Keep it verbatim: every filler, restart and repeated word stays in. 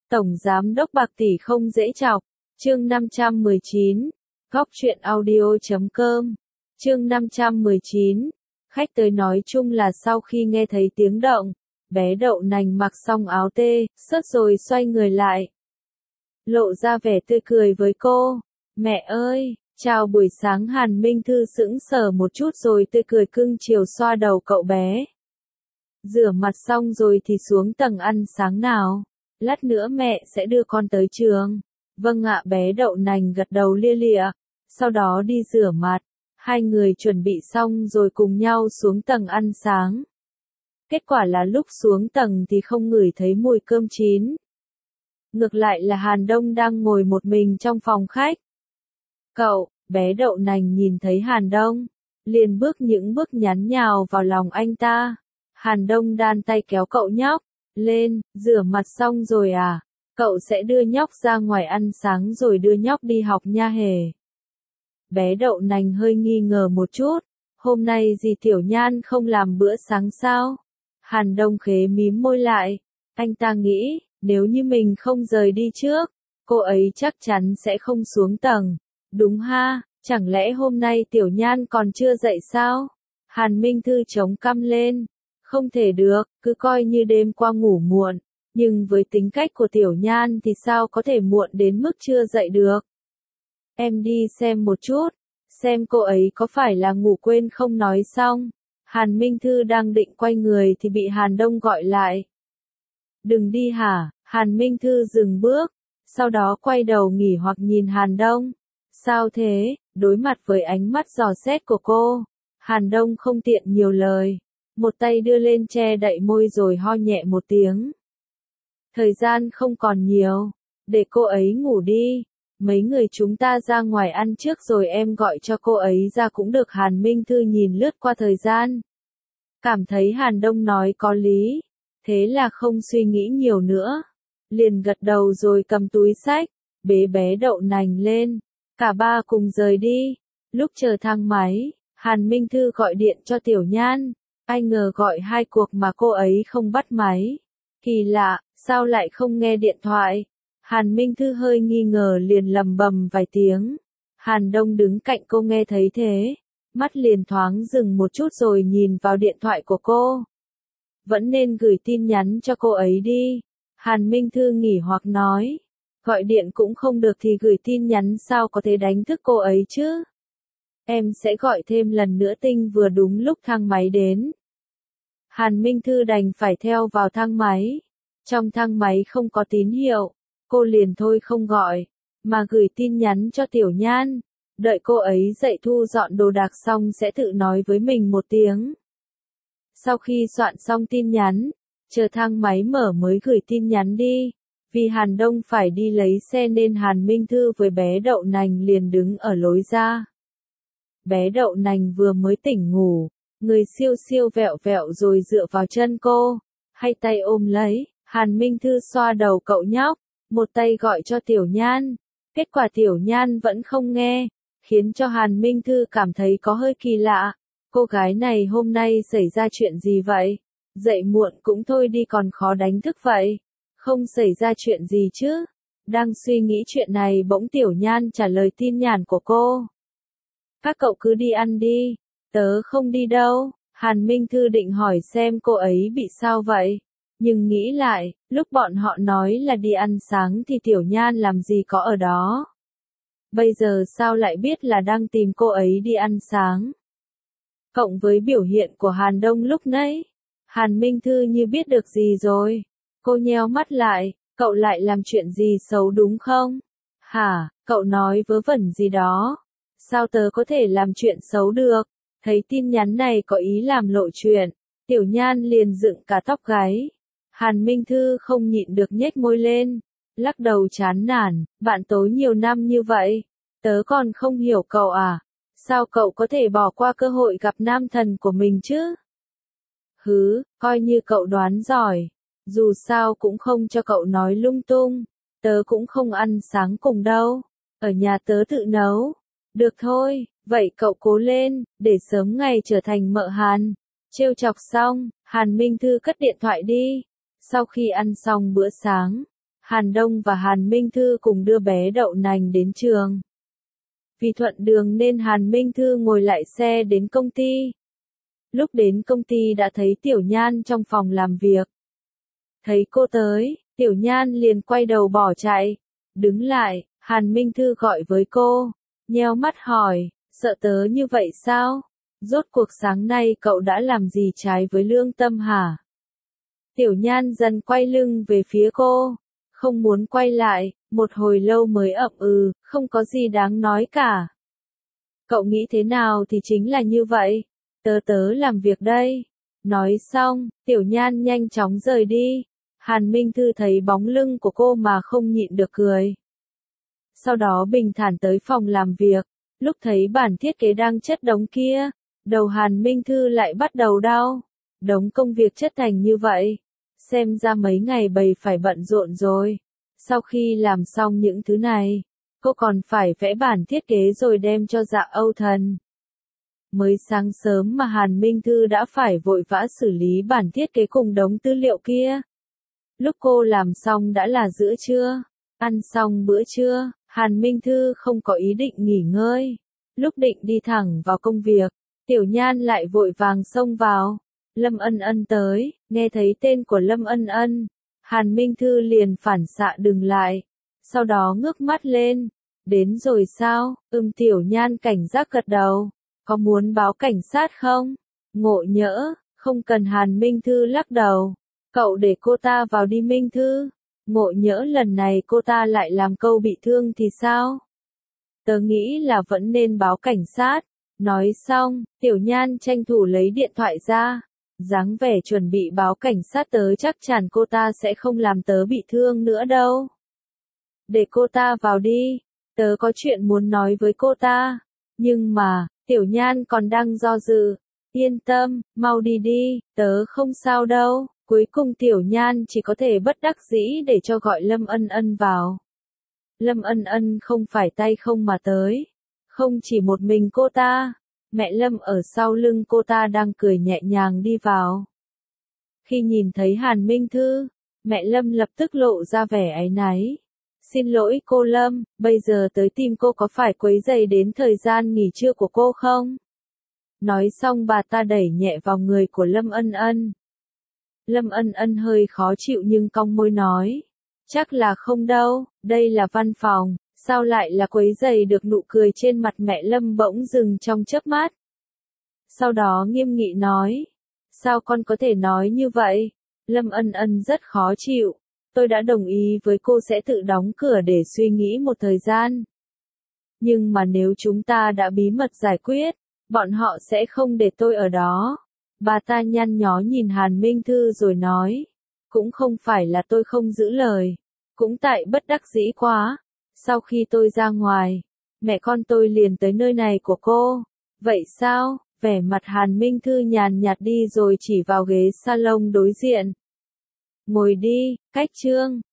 Tổng Giám đốc bạc tỷ không dễ chọc. Chương năm trăm mười chín. Góc truyện audio chấm com. Chương năm trăm mười chín. Khách tới nói chung là sau khi nghe thấy tiếng động, bé đậu nành mặc xong áo tê, sớt rồi xoay người lại. Lộ ra vẻ tươi cười với cô. Mẹ ơi, chào buổi sáng. Hàn Minh Thư sững sờ một chút rồi tươi cười cưng chiều xoa đầu cậu bé. Rửa mặt xong rồi thì xuống tầng ăn sáng nào. Lát nữa mẹ sẽ đưa con tới trường. Vâng ạ, bé đậu nành gật đầu lia lịa. Sau đó đi rửa mặt. Hai người chuẩn bị xong rồi cùng nhau xuống tầng ăn sáng. Kết quả là lúc xuống tầng thì không ngửi thấy mùi cơm chín. Ngược lại là Hàn Đông đang ngồi một mình trong phòng khách. Cậu, bé đậu nành nhìn thấy Hàn Đông, liền bước những bước nhắn nhào vào lòng anh ta. Hàn Đông đan tay kéo cậu nhóc lên. Rửa mặt xong rồi à? Cậu sẽ đưa nhóc ra ngoài ăn sáng rồi đưa nhóc đi học nha hề. Bé đậu nành hơi nghi ngờ một chút. Hôm nay dì Tiểu Nhan không làm bữa sáng sao? Hàn Đông khế mím môi lại. Anh ta nghĩ, nếu như mình không rời đi trước, cô ấy chắc chắn sẽ không xuống tầng. Đúng ha, chẳng lẽ hôm nay Tiểu Nhan còn chưa dậy sao? Hàn Minh Thư chống cằm lên. Không thể được, cứ coi như đêm qua ngủ muộn. Nhưng với tính cách của Tiểu Nhan thì sao có thể muộn đến mức chưa dậy được? Em đi xem một chút, xem cô ấy có phải là ngủ quên không. Nói xong, Hàn Minh Thư đang định quay người thì bị Hàn Đông gọi lại. Đừng đi hả? Hàn Minh Thư dừng bước, sau đó quay đầu nghỉ hoặc nhìn Hàn Đông. Sao thế? Đối mặt với ánh mắt dò xét của cô, Hàn Đông không tiện nhiều lời. Một tay đưa lên che đậy môi rồi ho nhẹ một tiếng. Thời gian không còn nhiều, để cô ấy ngủ đi. Mấy người chúng ta ra ngoài ăn trước rồi em gọi cho cô ấy ra cũng được. Hàn Minh Thư nhìn lướt qua thời gian. Cảm thấy Hàn Đông nói có lý. Thế là không suy nghĩ nhiều nữa. Liền gật đầu rồi cầm túi xách, bế bé đậu nành lên. Cả ba cùng rời đi. Lúc chờ thang máy, Hàn Minh Thư gọi điện cho Tiểu Nhan. Ai ngờ gọi hai cuộc mà cô ấy không bắt máy. Kỳ lạ, sao lại không nghe điện thoại? Hàn Minh Thư hơi nghi ngờ liền lầm bầm vài tiếng. Hàn Đông đứng cạnh cô nghe thấy thế. Mắt liền thoáng dừng một chút rồi nhìn vào điện thoại của cô. Vẫn nên gửi tin nhắn cho cô ấy đi. Hàn Minh Thư nghỉ hoặc nói. Gọi điện cũng không được thì gửi tin nhắn sao có thể đánh thức cô ấy chứ? Em sẽ gọi thêm lần nữa. Tinh vừa đúng lúc thang máy đến. Hàn Minh Thư đành phải theo vào thang máy. Trong thang máy không có tín hiệu. Cô liền thôi không gọi, mà gửi tin nhắn cho Tiểu Nhan. Đợi cô ấy dậy thu dọn đồ đạc xong sẽ tự nói với mình một tiếng. Sau khi soạn xong tin nhắn, chờ thang máy mở mới gửi tin nhắn đi. Vì Hàn Đông phải đi lấy xe nên Hàn Minh Thư với bé đậu nành liền đứng ở lối ra. Bé đậu nành vừa mới tỉnh ngủ, người siêu siêu vẹo vẹo rồi dựa vào chân cô, hay tay ôm lấy. Hàn Minh Thư xoa đầu cậu nhóc, một tay gọi cho Tiểu Nhan. Kết quả Tiểu Nhan vẫn không nghe, khiến cho Hàn Minh Thư cảm thấy có hơi kỳ lạ. Cô gái này hôm nay xảy ra chuyện gì vậy? Dậy muộn cũng thôi đi còn khó đánh thức vậy. Không xảy ra chuyện gì chứ? Đang suy nghĩ chuyện này bỗng Tiểu Nhan trả lời tin nhắn của cô. Các cậu cứ đi ăn đi, tớ không đi đâu. Hàn Minh Thư định hỏi xem cô ấy bị sao vậy. Nhưng nghĩ lại, lúc bọn họ nói là đi ăn sáng thì Tiểu Nhan làm gì có ở đó. Bây giờ sao lại biết là đang tìm cô ấy đi ăn sáng. Cộng với biểu hiện của Hàn Đông lúc nãy, Hàn Minh Thư như biết được gì rồi. Cô nheo mắt lại, cậu lại làm chuyện gì xấu đúng không? Hả, cậu nói vớ vẩn gì đó. Sao tớ có thể làm chuyện xấu được? Thấy tin nhắn này có ý làm lộ chuyện, Tiểu Nhan liền dựng cả tóc gáy. Hàn Minh Thư không nhịn được nhếch môi lên, lắc đầu chán nản. Bạn tối nhiều năm như vậy, tớ còn không hiểu cậu à? Sao cậu có thể bỏ qua cơ hội gặp nam thần của mình chứ? Hứ, coi như cậu đoán giỏi. Dù sao cũng không cho cậu nói lung tung. Tớ cũng không ăn sáng cùng đâu. Ở nhà tớ tự nấu. Được thôi, vậy cậu cố lên, để sớm ngày trở thành mợ Hàn. Trêu chọc xong, Hàn Minh Thư cất điện thoại đi. Sau khi ăn xong bữa sáng, Hàn Đông và Hàn Minh Thư cùng đưa bé đậu nành đến trường. Vì thuận đường nên Hàn Minh Thư ngồi lại xe đến công ty. Lúc đến công ty đã thấy Tiểu Nhan trong phòng làm việc. Thấy cô tới, Tiểu Nhan liền quay đầu bỏ chạy. Đứng lại, Hàn Minh Thư gọi với cô, nheo mắt hỏi, sợ tớ như vậy sao? Rốt cuộc sáng nay cậu đã làm gì trái với lương tâm hả? Tiểu Nhan dần quay lưng về phía cô, không muốn quay lại, một hồi lâu mới ậm ừ, không có gì đáng nói cả. Cậu nghĩ thế nào thì chính là như vậy, tớ tớ làm việc đây. Nói xong, Tiểu Nhan nhanh chóng rời đi. Hàn Minh Thư thấy bóng lưng của cô mà không nhịn được cười. Sau đó bình thản tới phòng làm việc, lúc thấy bản thiết kế đang chất đống kia, đầu Hàn Minh Thư lại bắt đầu đau. Đống công việc chất thành như vậy, xem ra mấy ngày bầy phải bận rộn rồi. Sau khi làm xong những thứ này, cô còn phải vẽ bản thiết kế rồi đem cho Dạ Âu Thần. Mới sáng sớm mà Hàn Minh Thư đã phải vội vã xử lý bản thiết kế cùng đống tư liệu kia. Lúc cô làm xong đã là giữa trưa, ăn xong bữa trưa, Hàn Minh Thư không có ý định nghỉ ngơi. Lúc định đi thẳng vào công việc, Tiểu Nhan lại vội vàng xông vào. Lâm Ân Ân tới, nghe thấy tên của Lâm Ân Ân, Hàn Minh Thư liền phản xạ dừng lại, sau đó ngước mắt lên. Đến rồi sao? Ừm, Tiểu Nhan cảnh giác gật đầu. Có muốn báo cảnh sát không? Ngộ nhỡ, không cần. Hàn Minh Thư lắc đầu. Cậu để cô ta vào đi Minh Thư. Ngộ nhỡ lần này cô ta lại làm cậu bị thương thì sao? Tớ nghĩ là vẫn nên báo cảnh sát. Nói xong, Tiểu Nhan tranh thủ lấy điện thoại ra. Dáng vẻ chuẩn bị báo cảnh sát, tớ chắc chắn cô ta sẽ không làm tớ bị thương nữa đâu. Để cô ta vào đi, tớ có chuyện muốn nói với cô ta. Nhưng mà, Tiểu Nhan còn đang do dự. Yên tâm, mau đi đi, tớ không sao đâu. Cuối cùng Tiểu Nhan chỉ có thể bất đắc dĩ để cho gọi Lâm Ân Ân vào. Lâm Ân Ân không phải tay không mà tới. Không chỉ một mình cô ta, mẹ Lâm ở sau lưng cô ta đang cười nhẹ nhàng đi vào. Khi nhìn thấy Hàn Minh Thư, mẹ Lâm lập tức lộ ra vẻ áy náy. Xin lỗi cô Lâm, bây giờ tới tìm cô có phải quấy rầy đến thời gian nghỉ trưa của cô không? Nói xong bà ta đẩy nhẹ vào người của Lâm Ân Ân. Lâm Ân Ân hơi khó chịu nhưng cong môi nói. Chắc là không đâu, đây là văn phòng, sao lại là quấy rầy được? Nụ cười trên mặt mẹ Lâm bỗng dừng trong chớp mắt. Sau đó nghiêm nghị nói. Sao con có thể nói như vậy? Lâm Ân Ân rất khó chịu. Tôi đã đồng ý với cô sẽ tự đóng cửa để suy nghĩ một thời gian. Nhưng mà nếu chúng ta đã bí mật giải quyết, bọn họ sẽ không để tôi ở đó. Bà ta nhăn nhó nhìn Hàn Minh Thư rồi nói. Cũng không phải là tôi không giữ lời. Cũng tại bất đắc dĩ quá. Sau khi tôi ra ngoài, mẹ con tôi liền tới nơi này của cô. Vậy sao? Vẻ mặt Hàn Minh Thư nhàn nhạt đi rồi chỉ vào ghế salon đối diện. Ngồi đi, cách chương.